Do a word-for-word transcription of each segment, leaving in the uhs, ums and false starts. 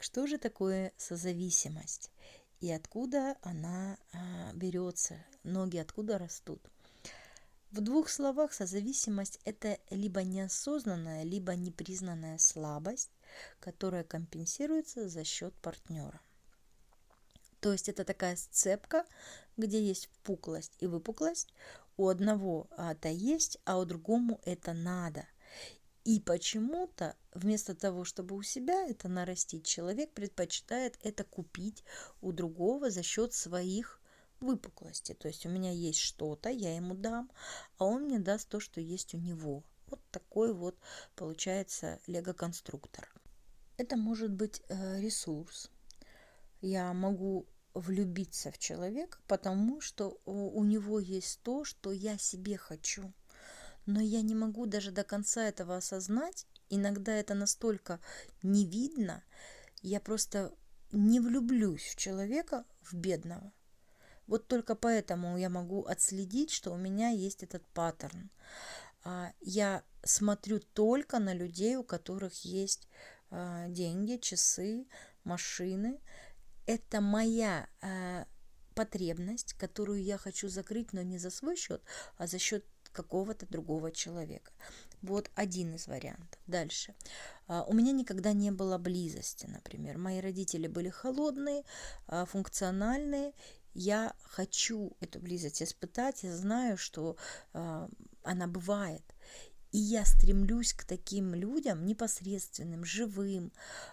что же такое созависимость и откуда она а, берется, ноги откуда растут? В двух словах, созависимость – это либо неосознанная, либо непризнанная слабость, которая компенсируется за счет партнера. То есть это такая сцепка, где есть впуклость и выпуклость. У одного это есть, а у другому это надо. И почему-то вместо того, чтобы у себя это нарастить, человек предпочитает это купить у другого за счет своих выпуклости. То есть у меня есть что-то, я ему дам, а он мне даст то, что есть у него. Вот такой вот получается лего-конструктор. Это может быть э, ресурс. Я могу влюбиться в человека, потому что у, у него есть то, что я себе хочу. Но я не могу даже до конца этого осознать. Иногда это настолько не видно. Я просто не влюблюсь в человека, в бедного. Вот только поэтому я могу отследить, что у меня есть этот паттерн. Я смотрю только на людей, у которых есть деньги, часы, машины. Это моя потребность, которую я хочу закрыть, но не за свой счет, а за счет какого-то другого человека. Вот один из вариантов. Дальше. У меня никогда не было близости, например. Мои родители были холодные, функциональные. Я хочу эту близость испытать. Я знаю, что она бывает. И я стремлюсь к таким людям непосредственным, живым,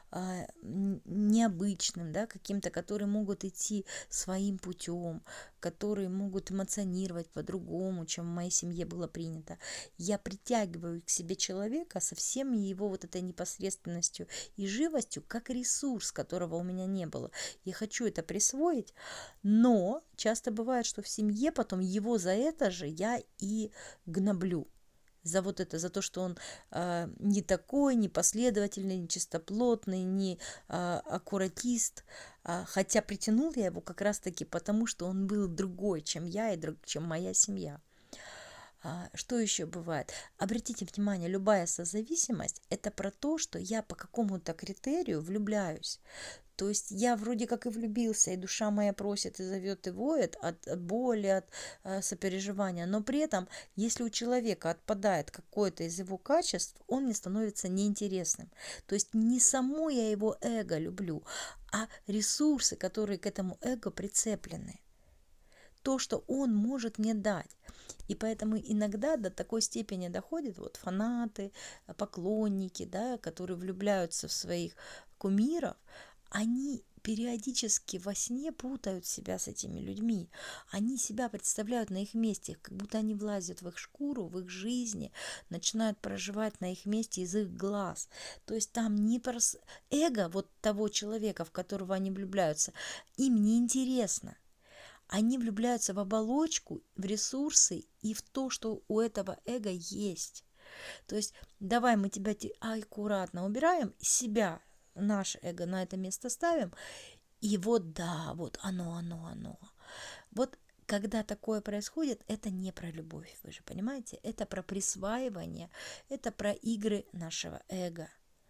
необычным, да, каким-то, которые могут идти своим путем, которые могут эмоционировать по-другому, чем в моей семье было принято. Я притягиваю к себе человека со всеми его вот этой непосредственностью и живостью, как ресурс, которого у меня не было. Я хочу это присвоить, но часто бывает, что в семье потом его за это же я и гноблю. За вот это, за то, что он э, не такой, не последовательный, не чистоплотный, не э, аккуратист. Э, хотя притянул я его как раз-таки потому, что он был другой, чем я и друг, чем моя семья. А, что еще бывает? Обратите внимание, любая созависимость – это про то, что я по какому-то критерию влюбляюсь. То есть я вроде как и влюбился, и душа моя просит и зовет и воет от боли, от э, сопереживания. Но при этом, если у человека отпадает какое-то из его качеств, он мне становится неинтересным. То есть не само я его эго люблю, а ресурсы, которые к этому эго прицеплены. То, что он может мне дать. И поэтому иногда до такой степени доходят вот фанаты, поклонники, да, которые влюбляются в своих кумиров, они периодически во сне путают себя с этими людьми. Они себя представляют на их месте, как будто они влазят в их шкуру, в их жизни, начинают проживать на их месте из их глаз. То есть там не прос... эго вот того человека, в которого они влюбляются, им не интересно. Они влюбляются в оболочку, в ресурсы и в то, что у этого эго есть. То есть давай мы тебя аккуратно убираем, себя, наше эго на это место ставим, и вот да, вот оно, оно, оно. Вот когда такое происходит, это не про любовь, вы же понимаете, это про присваивание, это про игры нашего эго.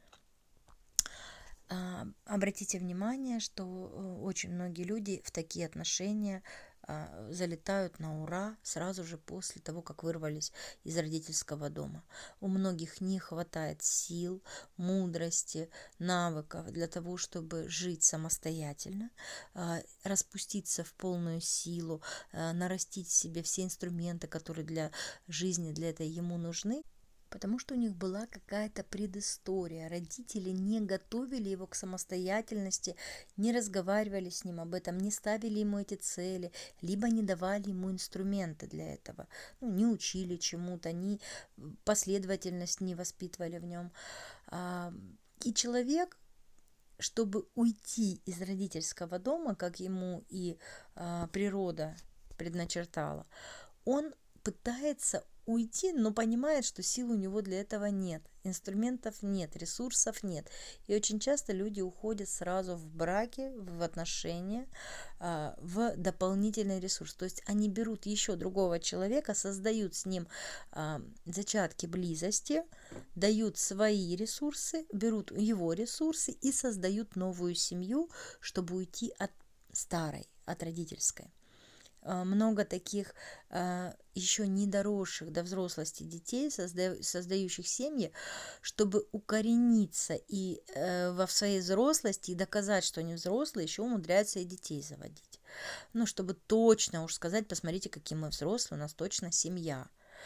Обратите внимание, что очень многие люди в такие отношения залетают на ура сразу же после того, как вырвались из родительского дома. У многих не хватает сил, мудрости, навыков для того, чтобы жить самостоятельно, распуститься в полную силу, нарастить в себе все инструменты, которые для жизни, для этого ему нужны. Потому что у них была какая-то предыстория. Родители не готовили его к самостоятельности, не разговаривали с ним об этом, не ставили ему эти цели, либо не давали ему инструменты для этого. Ну, не учили чему-то, ни последовательность не воспитывали в нем. И человек, чтобы уйти из родительского дома, как ему и природа предначертала, он пытается уйти, но понимает, что сил у него для этого нет, инструментов нет, ресурсов нет. И очень часто люди уходят сразу в браки, в отношения, в дополнительный ресурс. То есть они берут еще другого человека, создают с ним зачатки близости, дают свои ресурсы, берут его ресурсы и создают новую семью, чтобы уйти от старой, от родительской. Много таких э, еще недоросших до взрослости детей, созда, создающих семьи, чтобы укорениться и э, во своей взрослости и доказать, что они взрослые, еще умудряются и детей заводить. Ну, чтобы точно уж сказать, посмотрите, какие мы взрослые, у нас точно семья.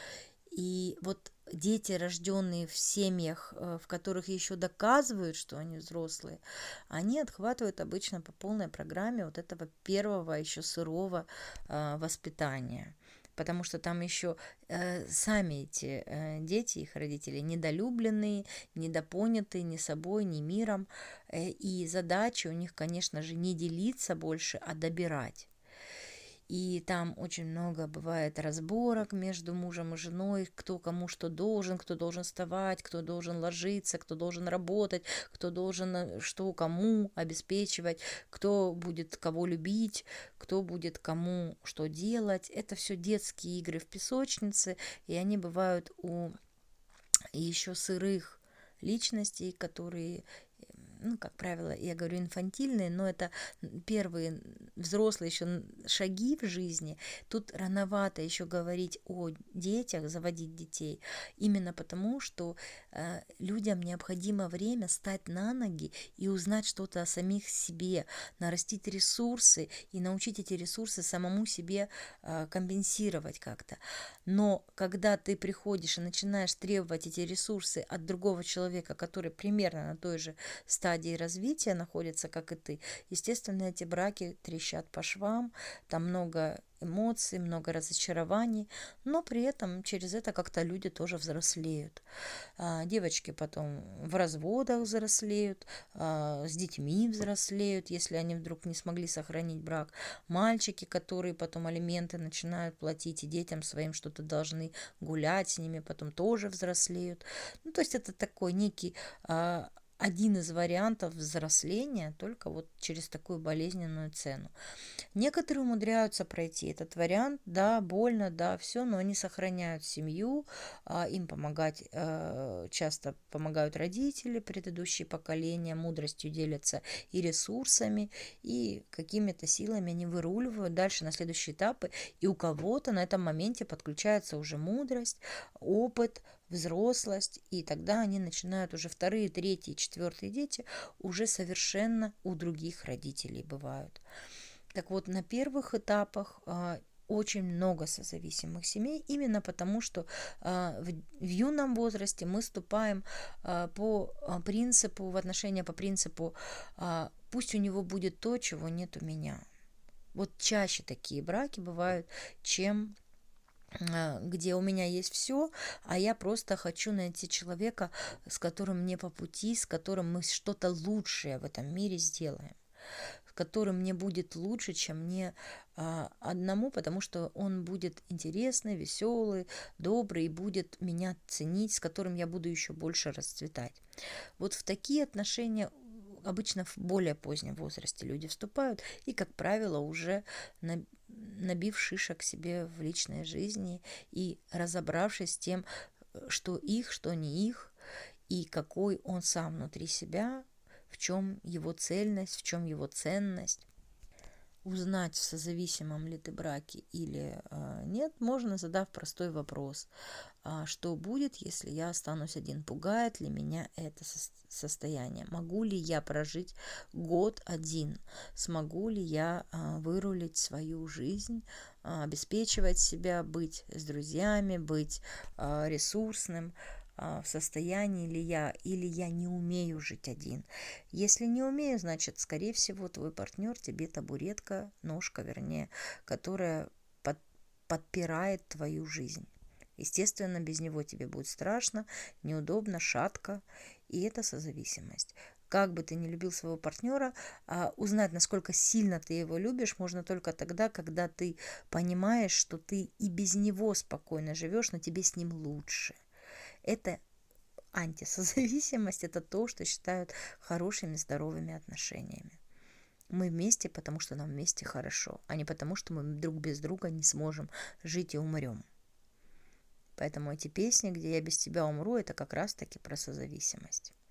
И вот дети, рожденные в семьях, в которых еще доказывают, что они взрослые, они отхватывают обычно по полной программе вот этого первого еще сырого э, воспитания. Потому что там еще э, сами эти э, дети, их родители, недолюбленные, недопонятые ни собой, ни миром. Э, и задача у них, конечно же, не делиться больше, а добирать. И там очень много бывает разборок между мужем и женой, кто кому что должен, кто должен вставать, кто должен ложиться, кто должен работать, кто должен что кому обеспечивать, кто будет кого любить, кто будет кому что делать. Это все детские игры в песочнице, и они бывают у еще сырых личностей, которые, ну, как правило, я говорю инфантильные, но это первые взрослые еще шаги в жизни. Тут рановато еще говорить о детях, заводить детей, именно потому, что э, людям необходимо время стать на ноги и узнать что-то о самих себе, нарастить ресурсы и научить эти ресурсы самому себе э, компенсировать как-то. Но когда ты приходишь и начинаешь требовать эти ресурсы от другого человека, который примерно на той же стадии развития находится, как и ты, естественно, эти браки трещат по швам, там много эмоций, много разочарований, но при этом через это как-то люди тоже взрослеют. А, девочки потом в разводах взрослеют, а, с детьми взрослеют, если они вдруг не смогли сохранить брак. Мальчики, которые потом алименты начинают платить и детям своим что-то должны, гулять с ними, потом тоже взрослеют. Ну, то есть это такой некий а, один из вариантов взросления, только вот через такую болезненную цену. Некоторые умудряются пройти этот вариант, да, больно, да, все, но они сохраняют семью, им помогать, часто помогают родители, предыдущие поколения, мудростью делятся и ресурсами, и какими-то силами они выруливают дальше на следующие этапы, и у кого-то на этом моменте подключается уже мудрость, опыт, взрослость, и тогда они начинают уже вторые, третьи, четвертые дети уже совершенно у других родителей бывают. Так вот, на первых этапах а, очень много созависимых семей, именно потому что а, в, в юном возрасте мы ступаем а, по принципу, в отношения по принципу а, «пусть у него будет то, чего нет у меня». Вот чаще такие браки бывают, чем где у меня есть все, а я просто хочу найти человека, с которым мне по пути, с которым мы что-то лучшее в этом мире сделаем, с которым мне будет лучше, чем мне а, одному, потому что он будет интересный, веселый, добрый и будет меня ценить, с которым я буду еще больше расцветать. Вот в такие отношения обычно в более позднем возрасте люди вступают и, как правило, уже на набив шишек себе в личной жизни и разобравшись с тем, что их, что не их, и какой он сам внутри себя, в чем его цельность, в чем его ценность. Узнать, в созависимом ли ты браке или э, нет, можно, задав простой вопрос. А что будет, если я останусь один? Пугает ли меня это состояние? Могу ли я прожить год один? Смогу ли я а, вырулить свою жизнь, а, обеспечивать себя, быть с друзьями, быть а, ресурсным? В состоянии ли я, или я не умею жить один. Если не умею, значит, скорее всего, твой партнер тебе табуретка, ножка, вернее, которая под, подпирает твою жизнь. Естественно, без него тебе будет страшно, неудобно, шатко, и это созависимость. Как бы ты ни любил своего партнера, а, узнать, насколько сильно ты его любишь, можно только тогда, когда ты понимаешь, что ты и без него спокойно живешь, но тебе с ним лучше. Это антисозависимость, это то, что считают хорошими, здоровыми отношениями. Мы вместе, потому что нам вместе хорошо, а не потому, что мы друг без друга не сможем жить и умрем. Поэтому эти песни, где я без тебя умру, это как раз-таки про созависимость.